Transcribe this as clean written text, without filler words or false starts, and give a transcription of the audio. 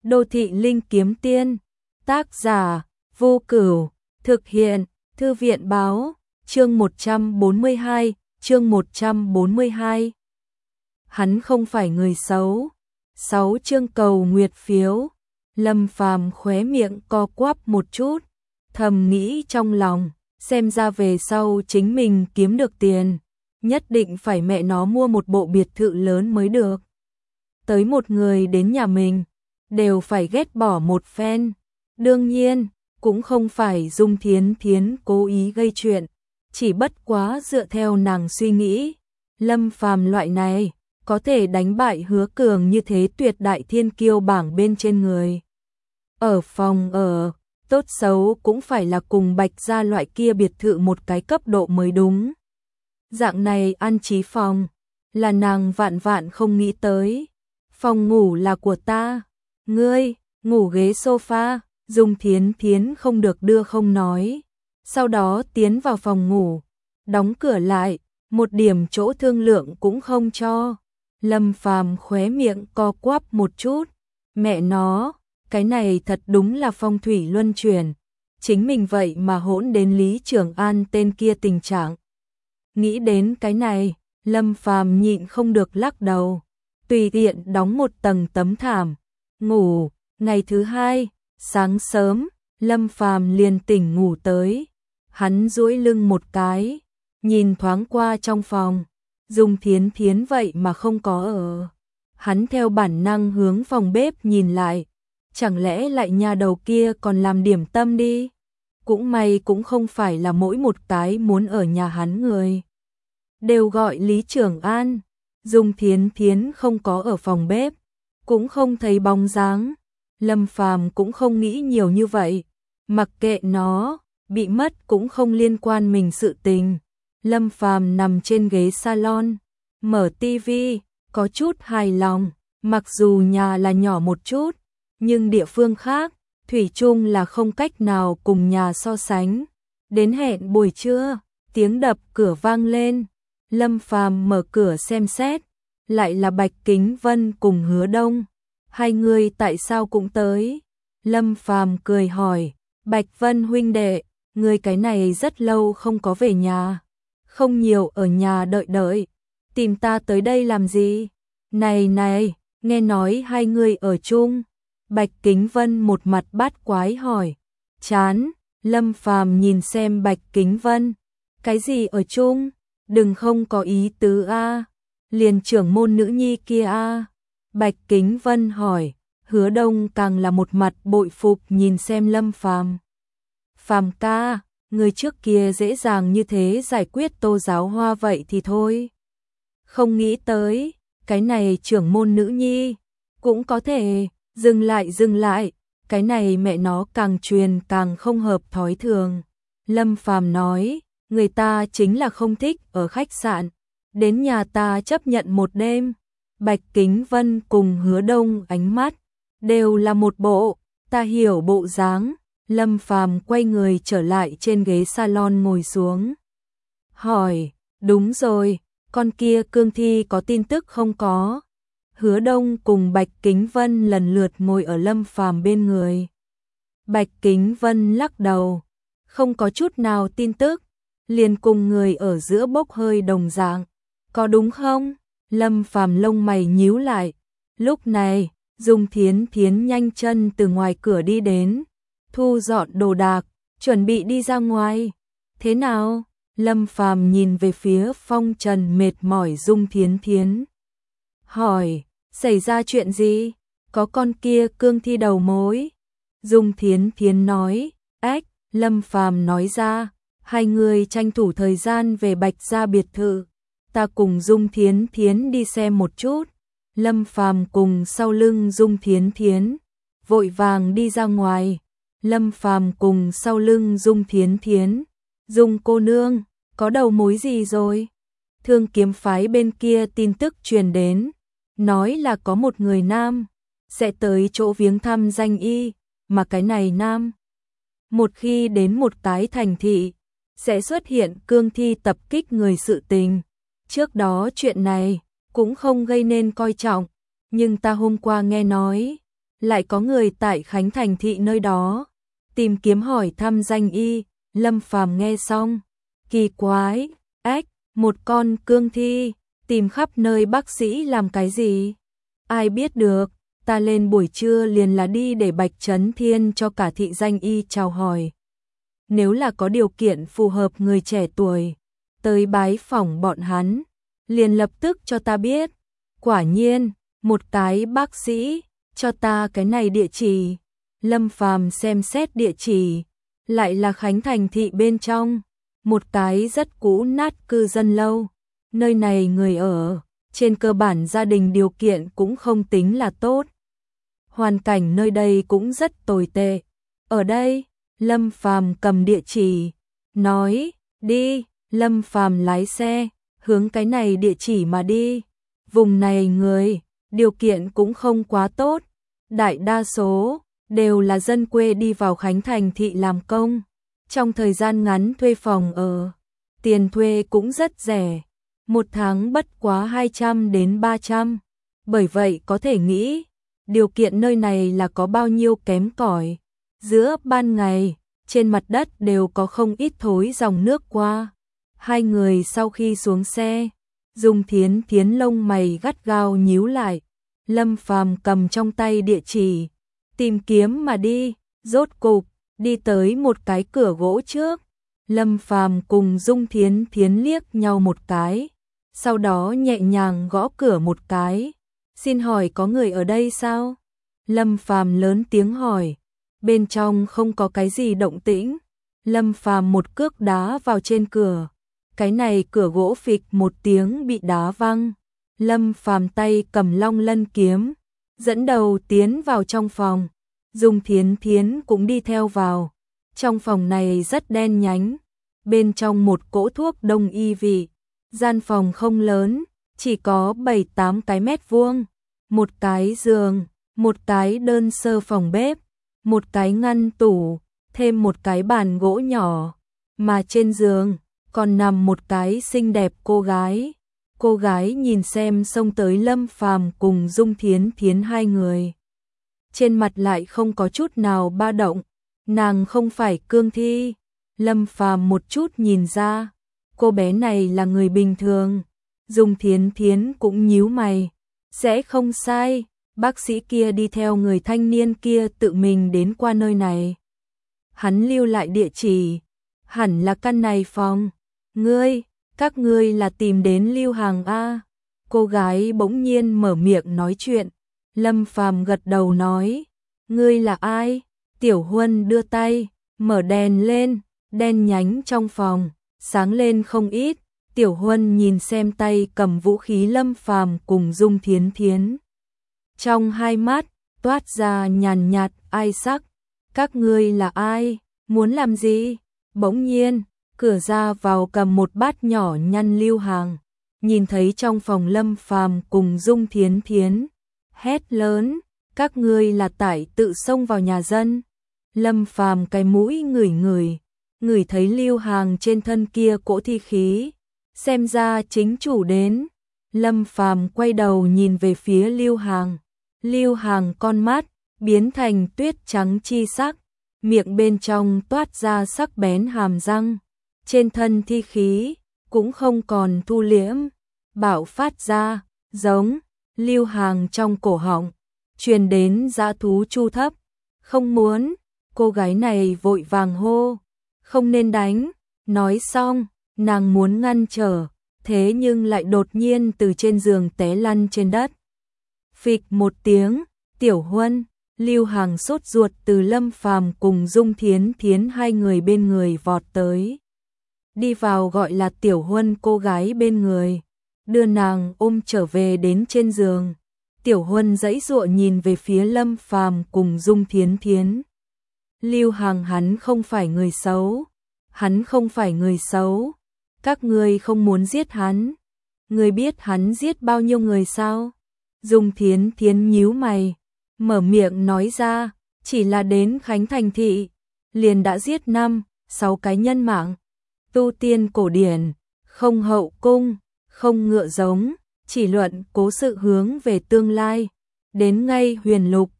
Đô thị linh kiếm tiên, tác giả, Vô Cửu, thực hiện, Thư viện báo, chương 142, chương 142. Hắn không phải người xấu. 6 chương cầu nguyệt phiếu. Lâm Phàm khóe miệng co quắp một chút, thầm nghĩ trong lòng, xem ra về sau chính mình kiếm được tiền, nhất định phải mẹ nó mua một bộ biệt thự lớn mới được. Tới một người đến nhà mình, đều phải ghét bỏ một phen. Đương nhiên, cũng không phải Dung Thiến Thiến cố ý gây chuyện, chỉ bất quá dựa theo nàng suy nghĩ, Lâm Phàm loại này có thể đánh bại Hứa Cường như thế tuyệt đại thiên kiêu bảng bên trên người. Ở phòng ở, tốt xấu cũng phải là cùng Bạch gia loại kia biệt thự một cái cấp độ mới đúng. Dạng này ăn trí phòng, là nàng vạn vạn không nghĩ tới. Phòng ngủ là của ta, ngươi, ngủ ghế sofa. Dung Thiến Thiến không được đưa không nói. Sau đó tiến vào phòng ngủ, đóng cửa lại, một điểm chỗ thương lượng cũng không cho. Lâm Phàm khóe miệng co quắp một chút. Mẹ nó, cái này thật đúng là phong thủy luân chuyển. Chính mình vậy mà hỗn đến Lý Trường An tên kia tình trạng. Nghĩ đến cái này, Lâm Phàm nhịn không được lắc đầu. Tùy tiện đóng một tầng tấm thảm, ngủ. Ngày thứ hai, sáng sớm, Lâm Phàm liền tỉnh ngủ tới. Hắn duỗi lưng một cái, nhìn thoáng qua trong phòng, Dung Thiến Thiến vậy mà không có ở. Hắn theo bản năng hướng phòng bếp nhìn lại, chẳng lẽ lại nhà đầu kia còn làm điểm tâm đi. Cũng may cũng không phải là mỗi một cái muốn ở nhà hắn người đều gọi Lý Trường An. Dung Thiến Thiến không có ở phòng bếp, cũng không thấy bóng dáng. Lâm Phàm cũng không nghĩ nhiều như vậy, mặc kệ nó, bị mất cũng không liên quan mình sự tình. Lâm Phàm nằm trên ghế salon, mở tivi, có chút hài lòng, mặc dù nhà là nhỏ một chút, nhưng địa phương khác, thủy chung là không cách nào cùng nhà so sánh. Đến hẹn buổi trưa, tiếng đập cửa vang lên. Lâm Phàm mở cửa xem xét, lại là Bạch Kính Vân cùng Hứa Đông. Hai người tại sao cũng tới? Lâm Phàm cười hỏi, Bạch Vân huynh đệ, người cái này rất lâu không có về nhà, không nhiều ở nhà đợi đợi, tìm ta tới đây làm gì? Này này, nghe nói hai người ở chung. Bạch Kính Vân một mặt bát quái hỏi. Chán. Lâm Phàm nhìn xem Bạch Kính Vân, cái gì ở chung? Đừng không có ý tứ a. Liền trưởng môn nữ nhi kia a. Bạch Kính Vân hỏi. Hứa Đông càng là một mặt bội phục nhìn xem Lâm Phàm. Phàm ca, người trước kia dễ dàng như thế giải quyết Tô Giáo Hoa vậy thì thôi. Không nghĩ tới, cái này trưởng môn nữ nhi, cũng có thể, dừng lại, cái này mẹ nó càng truyền càng không hợp thói thường. Lâm Phàm nói, người ta chính là không thích ở khách sạn, đến nhà ta chấp nhận một đêm. Bạch Kính Vân cùng Hứa Đông ánh mắt đều là một bộ, ta hiểu bộ dáng. Lâm Phàm quay người trở lại trên ghế salon ngồi xuống. Hỏi, đúng rồi, con kia cương thi có tin tức không có? Hứa Đông cùng Bạch Kính Vân lần lượt ngồi ở Lâm Phàm bên người. Bạch Kính Vân lắc đầu, không có chút nào tin tức, liền cùng người ở giữa bốc hơi đồng dạng. Có đúng không? Lâm Phàm lông mày nhíu lại. Lúc này, Dung Thiến Thiến nhanh chân từ ngoài cửa đi đến, thu dọn đồ đạc, chuẩn bị đi ra ngoài. Thế nào? Lâm Phàm nhìn về phía phong trần mệt mỏi Dung Thiến Thiến. Hỏi, xảy ra chuyện gì? Có con kia cương thi đầu mối. Dung Thiến Thiến nói, ách. Lâm Phàm nói ra, hai người tranh thủ thời gian về Bạch gia biệt thự. Ta cùng Dung Thiến Thiến đi xem một chút. Lâm Phàm cùng sau lưng Dung Thiến Thiến, vội vàng đi ra ngoài. Lâm Phàm cùng sau lưng Dung Thiến Thiến. Dung cô nương, có đầu mối gì rồi? Thương kiếm phái bên kia tin tức truyền đến, nói là có một người nam sẽ tới chỗ viếng thăm danh y, mà cái này nam, một khi đến một cái thành thị, sẽ xuất hiện cương thi tập kích người sự tình. Trước đó chuyện này cũng không gây nên coi trọng, nhưng ta hôm qua nghe nói lại có người tại Khánh Thành thị nơi đó tìm kiếm hỏi thăm danh y. Lâm Phàm nghe xong, kỳ quái, ếch, một con cương thi, tìm khắp nơi bác sĩ làm cái gì? Ai biết được, ta lên buổi trưa liền là đi để Bạch Trấn Thiên cho cả thị danh y chào hỏi. Nếu là có điều kiện phù hợp người trẻ tuổi, tới bái phỏng bọn hắn, liền lập tức cho ta biết. Quả nhiên, một cái bác sĩ, cho ta cái này địa chỉ. Lâm Phàm xem xét địa chỉ, lại là Khánh Thành thị bên trong, một cái rất cũ nát cư dân lâu. Nơi này người ở, trên cơ bản gia đình điều kiện cũng không tính là tốt. Hoàn cảnh nơi đây cũng rất tồi tệ. Ở đây, Lâm Phàm cầm địa chỉ, nói, đi. Lâm Phàm lái xe, hướng cái này địa chỉ mà đi. Vùng này người, điều kiện cũng không quá tốt. Đại đa số, đều là dân quê đi vào Khánh Thành thị làm công. Trong thời gian ngắn thuê phòng ở, tiền thuê cũng rất rẻ. Một tháng bất quá 200 đến 300. Bởi vậy có thể nghĩ, điều kiện nơi này là có bao nhiêu kém cỏi. Giữa ban ngày, trên mặt đất đều có không ít thối dòng nước qua. Hai người sau khi xuống xe, Dung Thiến Thiến lông mày gắt gao nhíu lại. Lâm Phàm cầm trong tay địa chỉ, tìm kiếm mà đi, rốt cục đi tới một cái cửa gỗ trước. Lâm Phàm cùng Dung Thiến Thiến liếc nhau một cái, sau đó nhẹ nhàng gõ cửa một cái. Xin hỏi có người ở đây sao? Lâm Phàm lớn tiếng hỏi. Bên trong không có cái gì động tĩnh. Lâm Phàm một cước đá vào trên cửa. Cái này cửa gỗ phịch một tiếng bị đá văng. Lâm Phàm tay cầm Long Lân kiếm, dẫn đầu tiến vào trong phòng. Dung Thiến Thiến cũng đi theo vào. Trong phòng này rất đen nhánh, bên trong một cỗ thuốc đông y vị. Gian phòng không lớn, chỉ có 7-8 cái mét vuông. Một cái giường, một cái đơn sơ phòng bếp, một cái ngăn tủ, thêm một cái bàn gỗ nhỏ. Mà trên giường, còn nằm một cái xinh đẹp cô gái. Cô gái nhìn xem xông tới Lâm Phàm cùng Dung Thiến Thiến hai người. Trên mặt lại không có chút nào ba động. Nàng không phải cương thi. Lâm Phàm một chút nhìn ra, cô bé này là người bình thường. Dung Thiến Thiến cũng nhíu mày. Sẽ không sai, bác sĩ kia đi theo người thanh niên kia tự mình đến qua nơi này. Hắn lưu lại địa chỉ, hẳn là căn này phòng. Các ngươi là tìm đến Lưu Hàng a? Cô gái bỗng nhiên mở miệng nói chuyện. Lâm Phàm gật đầu nói, ngươi là ai? Tiểu Huân đưa tay, mở đèn lên, đen nhánh trong phòng, sáng lên không ít. Tiểu Huân nhìn xem tay cầm vũ khí Lâm Phàm cùng Dung Thiến Thiến. Trong hai mắt, toát ra nhàn nhạt ai sắc. Các ngươi là ai? Muốn làm gì? Bỗng nhiên, cửa ra vào cầm một bát nhỏ nhăn Lưu Hàng. Nhìn thấy trong phòng Lâm Phàm cùng Dung Thiến Thiến. Hét lớn, các ngươi là tại tự xông vào nhà dân. Lâm Phàm cái mũi ngửi thấy Lưu Hàng trên thân kia cỗ thi khí. Xem ra chính chủ đến. Lâm Phàm quay đầu nhìn về phía Lưu Hàng. Lưu Hàng con mắt biến thành tuyết trắng chi sắc, miệng bên trong toát ra sắc bén hàm răng. Trên thân thi khí cũng không còn thu liễm, bạo phát ra, giống. Lưu Hàng trong cổ họng truyền đến dã thú chu thấp. Không muốn. Cô gái này vội vàng hô, không nên đánh. Nói xong, nàng muốn ngăn trở, thế nhưng lại đột nhiên từ trên giường té lăn trên đất. Phịch một tiếng, Tiểu Huân, Lưu Hàng sốt ruột từ Lâm Phàm cùng Dung Thiến Thiến hai người bên người vọt tới. Đi vào gọi là Tiểu Huân cô gái bên người, đưa nàng ôm trở về đến trên giường. Tiểu Huân giãy giụa nhìn về phía Lâm Phàm cùng Dung Thiến Thiến. Lưu Hàng hắn không phải người xấu. Hắn không phải người xấu. Các ngươi không muốn giết hắn. Ngươi biết hắn giết bao nhiêu người sao? Dung Thiến Thiến nhíu mày, mở miệng nói ra, chỉ là đến Khánh Thành thị, liền đã giết 5-6 cái nhân mạng. Tu tiên cổ điển, không hậu cung, không ngựa giống, chỉ luận cố sự hướng về tương lai. Đến ngay huyền lục,